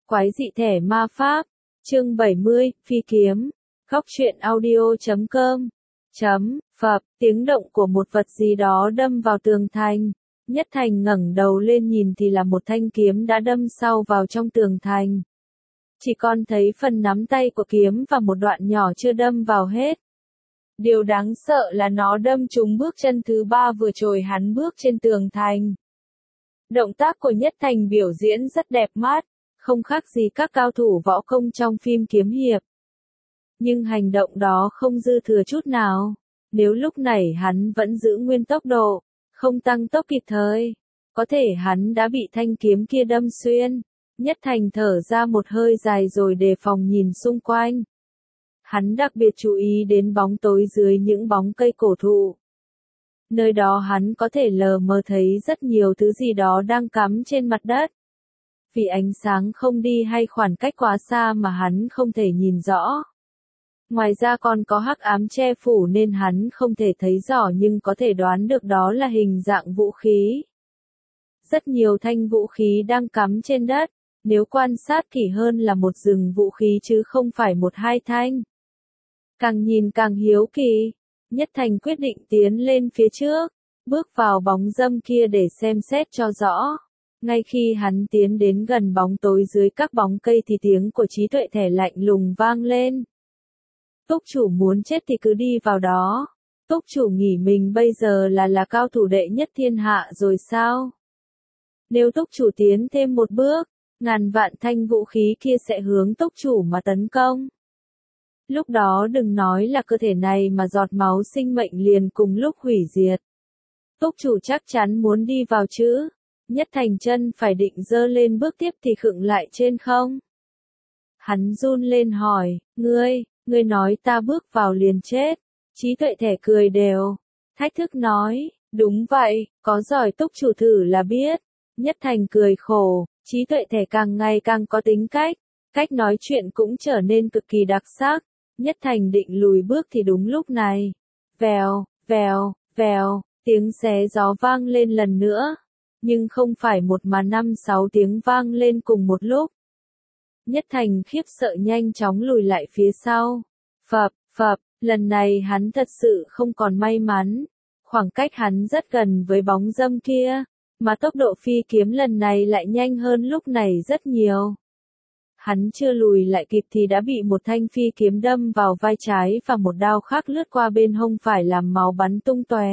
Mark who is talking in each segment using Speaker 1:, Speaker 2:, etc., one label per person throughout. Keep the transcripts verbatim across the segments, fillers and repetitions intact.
Speaker 1: Quái dị thẻ ma pháp. Chương bảy mươi, Phi kiếm. Góc truyện audio chấm com. Chấm, phập, tiếng động của một vật gì đó đâm vào tường thành. Nhất Thành ngẩng đầu lên nhìn thì là một thanh kiếm đã đâm sâu vào trong tường thành. Chỉ còn thấy phần nắm tay của kiếm và một đoạn nhỏ chưa đâm vào hết. Điều đáng sợ là nó đâm trúng bước chân thứ ba vừa rồi hắn bước trên tường thành. Động tác của Nhất Thành biểu diễn rất đẹp mắt, không khác gì các cao thủ võ công trong phim kiếm hiệp. Nhưng hành động đó không dư thừa chút nào. Nếu lúc này hắn vẫn giữ nguyên tốc độ, không tăng tốc kịp thời, có thể hắn đã bị thanh kiếm kia đâm xuyên. Nhất Thành thở ra một hơi dài rồi đề phòng nhìn xung quanh. Hắn đặc biệt chú ý đến bóng tối dưới những bóng cây cổ thụ. Nơi đó hắn có thể lờ mờ thấy rất nhiều thứ gì đó đang cắm trên mặt đất. Vì ánh sáng không đi hay khoảng cách quá xa mà hắn không thể nhìn rõ. Ngoài ra còn có hắc ám che phủ nên hắn không thể thấy rõ nhưng có thể đoán được đó là hình dạng vũ khí. Rất nhiều thanh vũ khí đang cắm trên đất, nếu quan sát kỹ hơn là một rừng vũ khí chứ không phải một hai thanh. Càng nhìn càng hiếu kỳ, Nhất Thành quyết định tiến lên phía trước, bước vào bóng râm kia để xem xét cho rõ. Ngay khi hắn tiến đến gần bóng tối dưới các bóng cây thì tiếng của trí tuệ thẻ lạnh lùng vang lên. Túc chủ muốn chết thì cứ đi vào đó. Túc chủ nghĩ mình bây giờ là là cao thủ đệ nhất thiên hạ rồi sao? Nếu túc chủ tiến thêm một bước, ngàn vạn thanh vũ khí kia sẽ hướng túc chủ mà tấn công. Lúc đó đừng nói là cơ thể này mà giọt máu sinh mệnh liền cùng lúc hủy diệt. Túc chủ chắc chắn muốn đi vào chứ? Nhất Thành chân phải định giơ lên bước tiếp thì khựng lại trên không. Hắn run lên hỏi, ngươi, ngươi nói ta bước vào liền chết. Trí tuệ thẻ cười đều, thách thức nói, đúng vậy, có giỏi túc chủ thử là biết. Nhất Thành cười khổ, trí tuệ thẻ càng ngày càng có tính cách, cách nói chuyện cũng trở nên cực kỳ đặc sắc. Nhất Thành định lùi bước thì đúng lúc này, vèo, vèo, vèo, tiếng xé gió vang lên lần nữa. Nhưng không phải một mà năm sáu tiếng vang lên cùng một lúc. Nhất Thành khiếp sợ nhanh chóng lùi lại phía sau. Phập, phập, lần này hắn thật sự không còn may mắn. Khoảng cách hắn rất gần với bóng râm kia, mà tốc độ phi kiếm lần này lại nhanh hơn lúc này rất nhiều. Hắn chưa lùi lại kịp thì đã bị một thanh phi kiếm đâm vào vai trái và một đao khác lướt qua bên hông phải làm máu bắn tung tóe.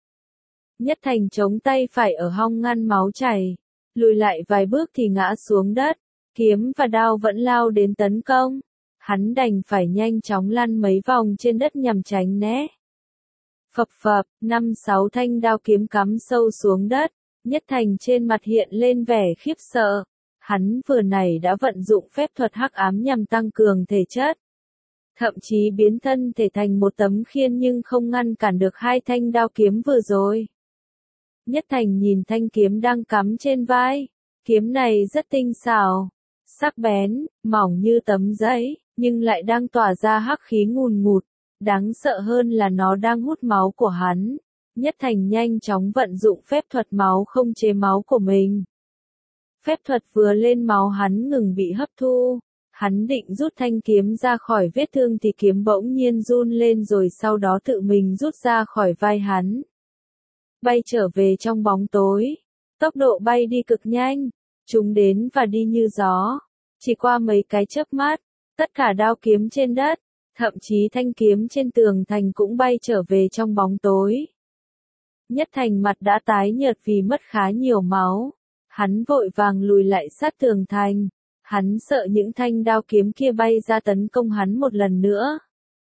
Speaker 1: Nhất Thành chống tay phải ở hông ngăn máu chảy, lùi lại vài bước thì ngã xuống đất, kiếm và đao vẫn lao đến tấn công. Hắn đành phải nhanh chóng lăn mấy vòng trên đất nhằm tránh né. Phập phập, năm sáu thanh đao kiếm cắm sâu xuống đất, Nhất Thành trên mặt hiện lên vẻ khiếp sợ. Hắn vừa nãy đã vận dụng phép thuật hắc ám nhằm tăng cường thể chất. Thậm chí biến thân thể thành một tấm khiên nhưng không ngăn cản được hai thanh đao kiếm vừa rồi. Nhất Thành nhìn thanh kiếm đang cắm trên vai. Kiếm này rất tinh xảo, sắc bén, mỏng như tấm giấy, nhưng lại đang tỏa ra hắc khí ngùn ngụt. Đáng sợ hơn là nó đang hút máu của hắn. Nhất Thành nhanh chóng vận dụng phép thuật máu không chế máu của mình. Phép thuật vừa lên máu hắn ngừng bị hấp thu. Hắn định rút thanh kiếm ra khỏi vết thương thì kiếm bỗng nhiên run lên rồi sau đó tự mình rút ra khỏi vai hắn. Bay trở về trong bóng tối. Tốc độ bay đi cực nhanh. Chúng đến và đi như gió. Chỉ qua mấy cái chớp mắt, tất cả đao kiếm trên đất, thậm chí thanh kiếm trên tường thành cũng bay trở về trong bóng tối. Nhất Thành mặt đã tái nhợt vì mất khá nhiều máu. Hắn vội vàng lùi lại sát tường thành. Hắn sợ những thanh đao kiếm kia bay ra tấn công hắn một lần nữa.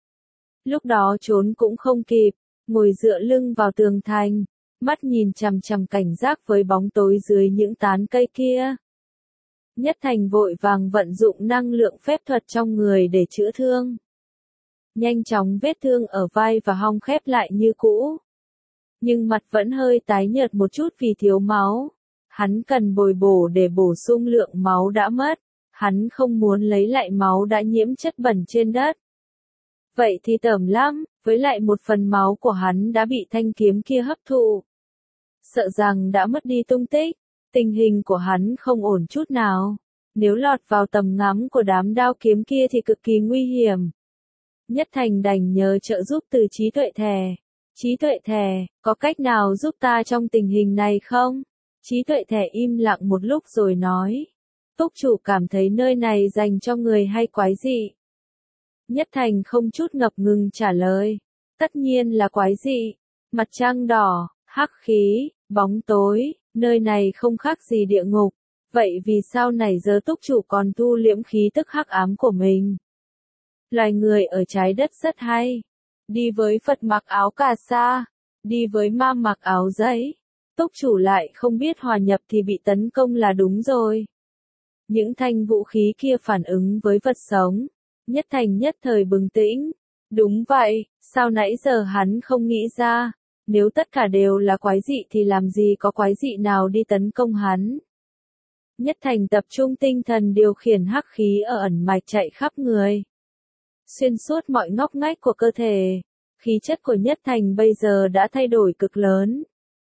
Speaker 1: Lúc đó trốn cũng không kịp, ngồi dựa lưng vào tường thành, mắt nhìn chằm chằm cảnh giác với bóng tối dưới những tán cây kia. Nhất Thành vội vàng vận dụng năng lượng phép thuật trong người để chữa thương. Nhanh chóng vết thương ở vai và hông khép lại như cũ. Nhưng mặt vẫn hơi tái nhợt một chút vì thiếu máu. Hắn cần bồi bổ để bổ sung lượng máu đã mất. Hắn không muốn lấy lại máu đã nhiễm chất bẩn trên đất. Vậy thì tởm lắm, với lại một phần máu của hắn đã bị thanh kiếm kia hấp thụ. Sợ rằng đã mất đi tung tích, tình hình của hắn không ổn chút nào. Nếu lọt vào tầm ngắm của đám đao kiếm kia thì cực kỳ nguy hiểm. Nhất Thành đành nhờ trợ giúp từ Trí Tuệ Thẻ. Trí Tuệ Thẻ, có cách nào giúp ta trong tình hình này không? Trí Tuệ Thẻ im lặng một lúc rồi nói. Túc chủ cảm thấy nơi này dành cho người hay quái dị? Nhất Thành không chút ngập ngừng trả lời. Tất nhiên là quái dị. Mặt trăng đỏ, hắc khí, bóng tối, nơi này không khác gì địa ngục. Vậy vì sao nãy giờ túc chủ còn thu liễm khí tức hắc ám của mình? Loài người ở trái đất rất hay. Đi với Phật mặc áo cà sa, đi với ma mặc áo giấy. Túc chủ lại không biết hòa nhập thì bị tấn công là đúng rồi. Những thanh vũ khí kia phản ứng với vật sống. Nhất Thành nhất thời bừng tỉnh. Đúng vậy, sao nãy giờ hắn không nghĩ ra? Nếu tất cả đều là quái dị thì làm gì có quái dị nào đi tấn công hắn? Nhất Thành tập trung tinh thần điều khiển hắc khí ở ẩn mạch chạy khắp người. Xuyên suốt mọi ngóc ngách của cơ thể. Khí chất của Nhất Thành bây giờ đã thay đổi cực lớn.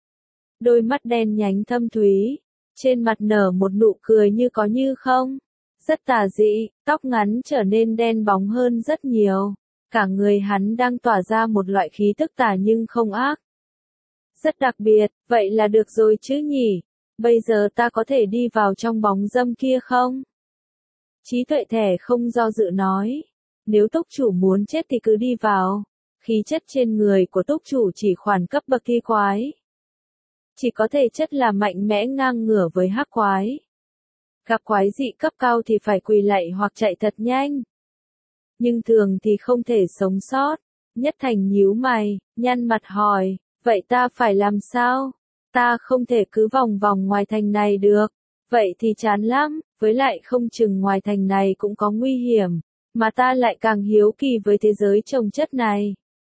Speaker 1: Đôi mắt đen nhánh thâm thúy. Trên mặt nở một nụ cười như có như không. Rất tà dị, tóc ngắn trở nên đen bóng hơn rất nhiều. Cả người hắn đang tỏa ra một loại khí tức tà nhưng không ác. Rất đặc biệt, vậy là được rồi chứ nhỉ? Bây giờ ta có thể đi vào trong bóng dâm kia không? Trí Tuệ Thẻ không do dự nói. Nếu túc chủ muốn chết thì cứ đi vào. Khí chất trên người của túc chủ chỉ khoản cấp bậc thi quái. Chỉ có thể chất là mạnh mẽ ngang ngửa với hắc quái. Gặp quái dị cấp cao thì phải quỳ lạy hoặc chạy thật nhanh. Nhưng thường thì không thể sống sót. Nhất Thành nhíu mày, nhăn mặt hỏi, vậy ta phải làm sao? Ta không thể cứ vòng vòng ngoài thành này được. Vậy thì chán lắm, với lại không chừng ngoài thành này cũng có nguy hiểm. Mà ta lại càng hiếu kỳ với thế giới trồng chất này.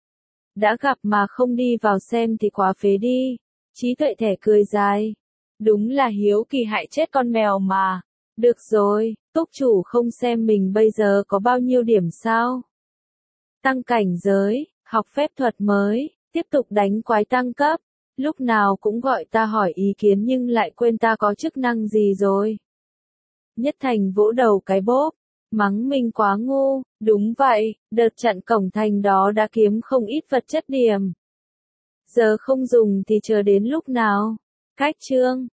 Speaker 1: Đã gặp mà không đi vào xem thì quá phế đi. Trí Tuệ Thẻ cười dài. Đúng là hiếu kỳ hại chết con mèo mà. Được rồi, túc chủ không xem mình bây giờ có bao nhiêu điểm sao? Tăng cảnh giới, học phép thuật mới, tiếp tục đánh quái tăng cấp. Lúc nào cũng gọi ta hỏi ý kiến nhưng lại quên ta có chức năng gì rồi. Nhất Thành vỗ đầu cái bốp. Mắng mình quá ngu, đúng vậy, đợt chặn cổng thành đó đã kiếm không ít vật chất điểm. Giờ không dùng thì chờ đến lúc nào? Cách chương